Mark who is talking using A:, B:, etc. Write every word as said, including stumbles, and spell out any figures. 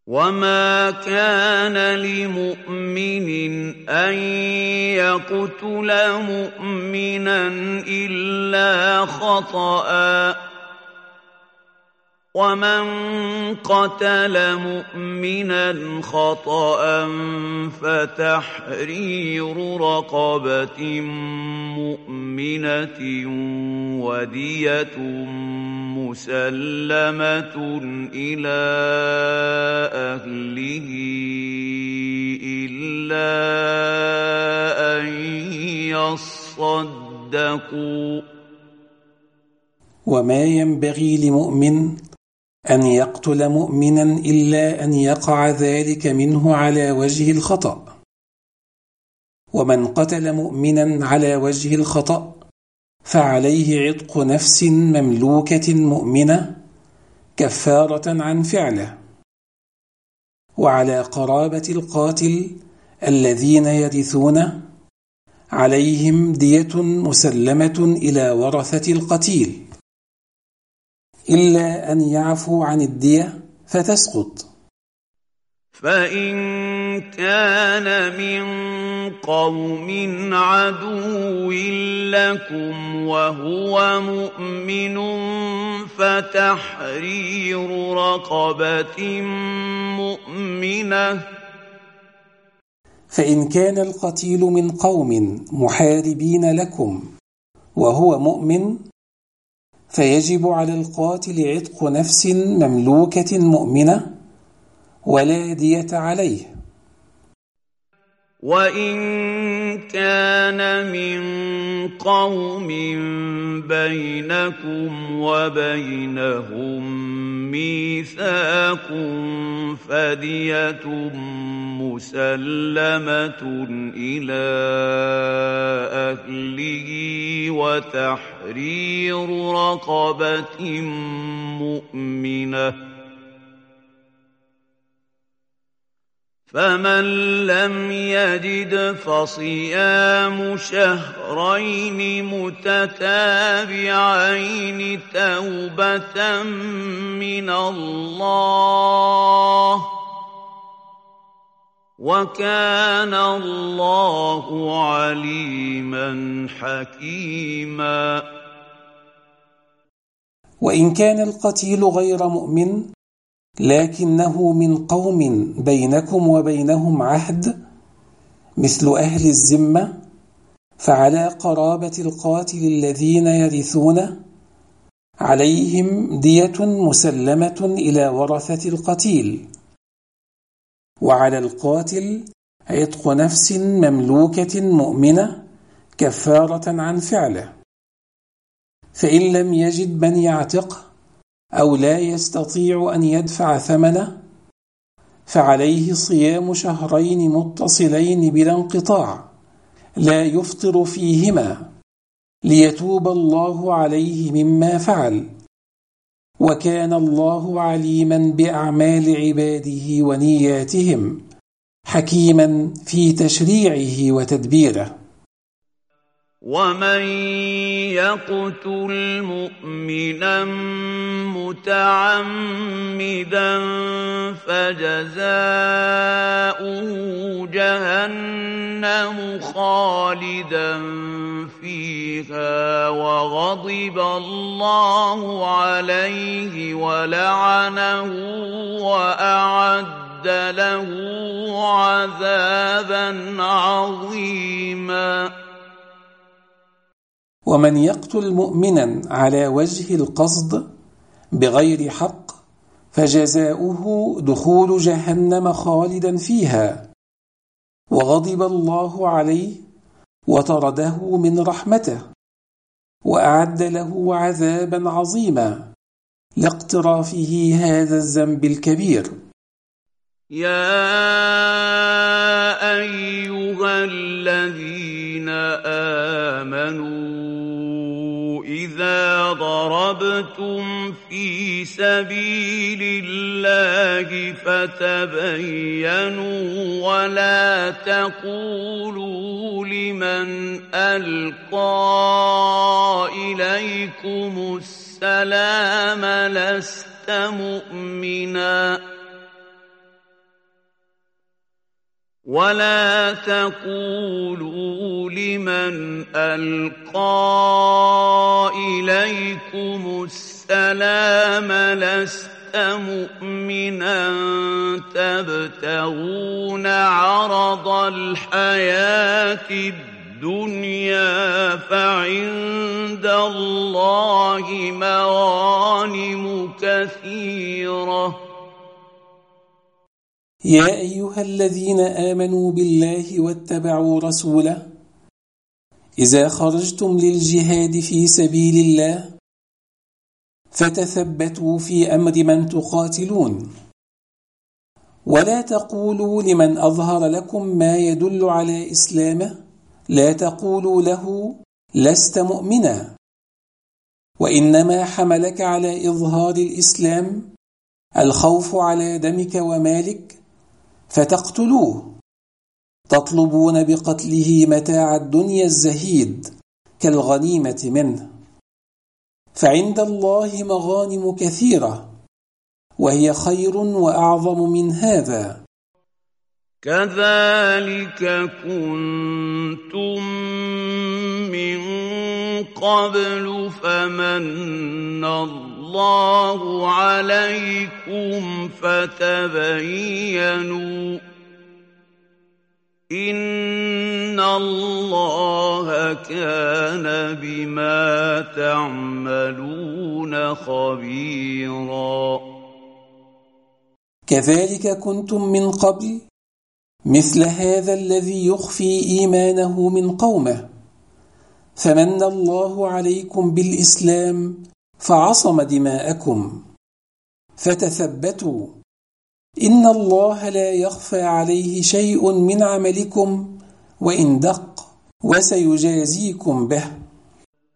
A: وما كان لمؤمن أن يقتل مؤمنا إلا خطأ ومن قتل مؤمنا خطأ فتحرير رقبة مؤمنة ودية مسلمة إلى أهله إلا أن يصدقوا.
B: وما ينبغي لمؤمن أن يقتل مؤمنا إلا أن يقع ذلك منه على وجه الخطأ، ومن قتل مؤمنا على وجه الخطأ فعليه عتق نفس مملوكة مؤمنة كفارة عن فعله، وعلى قرابة القاتل الذين يرثونه عليهم دية مسلمة إلى ورثة القتيل، إلا أن يعفوا عن الدية فتسقط.
A: فإن كان من قوم عدو لكم وهو مؤمن فتحرير رقبة مؤمنة.
B: فإن كان القتيل من قوم محاربين لكم وهو مؤمن فيجب على القاتل عتق نفس مملوكة مؤمنة ولا دية عليه.
A: وإن كان من قوم بينكم وبينهم ميثاق فدية مسلمة إلى أهله وتحرير رقبة مؤمنة. فمن لم يجد فصيام شهرين متتابعين توبة من الله وكان الله عليما حكيما.
B: وإن كان القتيل غير مؤمن لكنه من قوم بينكم وبينهم عهد مثل أهل الذمة فعلى قرابة القاتل الذين يرثونه عليهم دية مسلمة إلى ورثة القتيل، وعلى القاتل عتق نفس مملوكة مؤمنة كفارة عن فعله. فإن لم يجد من يعتقه أو لا يستطيع أن يدفع ثمنه فعليه صيام شهرين متصلين بلا انقطاع لا يفطر فيهما ليتوب الله عليه مما فعل، وكان الله عليما بأعمال عباده ونياتهم حكيما في تشريعه وتدبيره.
A: ومن يقتل مؤمنا متعمدا فجزاؤه جهنم خالدا فيها وغضب الله عليه ولعنه وأعد له عذابا عظيما.
B: ومن يقتل مؤمنا على وجه القصد بغير حق فجزاؤه دخول جهنم خالدا فيها وغضب الله عليه وطرده من رحمته وأعد له عذابا عظيما لاقترافه هذا الذنب الكبير.
A: يا أيها الذين آمنوا إذا ضربتم في سبيل الله فتبينوا ولا تقولوا لمن ألقى إليكم السلام لست مؤمنا ولا تقولوا لمن ألقى إليكم السلام لست مؤمنا تبتغون عرض الحياة الدنيا فعند الله مغانم كثيرة.
B: يا أيها الذين آمنوا بالله واتبعوا رسوله إذا خرجتم للجهاد في سبيل الله فتثبتوا في أمر من تقاتلون، ولا تقولوا لمن أظهر لكم ما يدل على إسلامه لا تقولوا له لست مؤمنا، وإنما حملك على إظهار الإسلام الخوف على دمك ومالك فتقتلوه، تطلبون بقتله متاع الدنيا الزهيد كالغنيمة منه، فعند الله مغانم كثيرة وهي خير وأعظم من هذا.
A: كذلك كنتم من قبل فمن الله عليكم فتبينوا إن الله كان بما تعملون خبيرا.
B: كذلك كنتم من قبل مثل هذا الذي يخفي إيمانه من قومه، فمن الله عليكم بالإسلام فعصم دماءكم، فتثبتوا إن الله لا يخفى عليه شيء من عملكم وإن دق، وسيجازيكم به.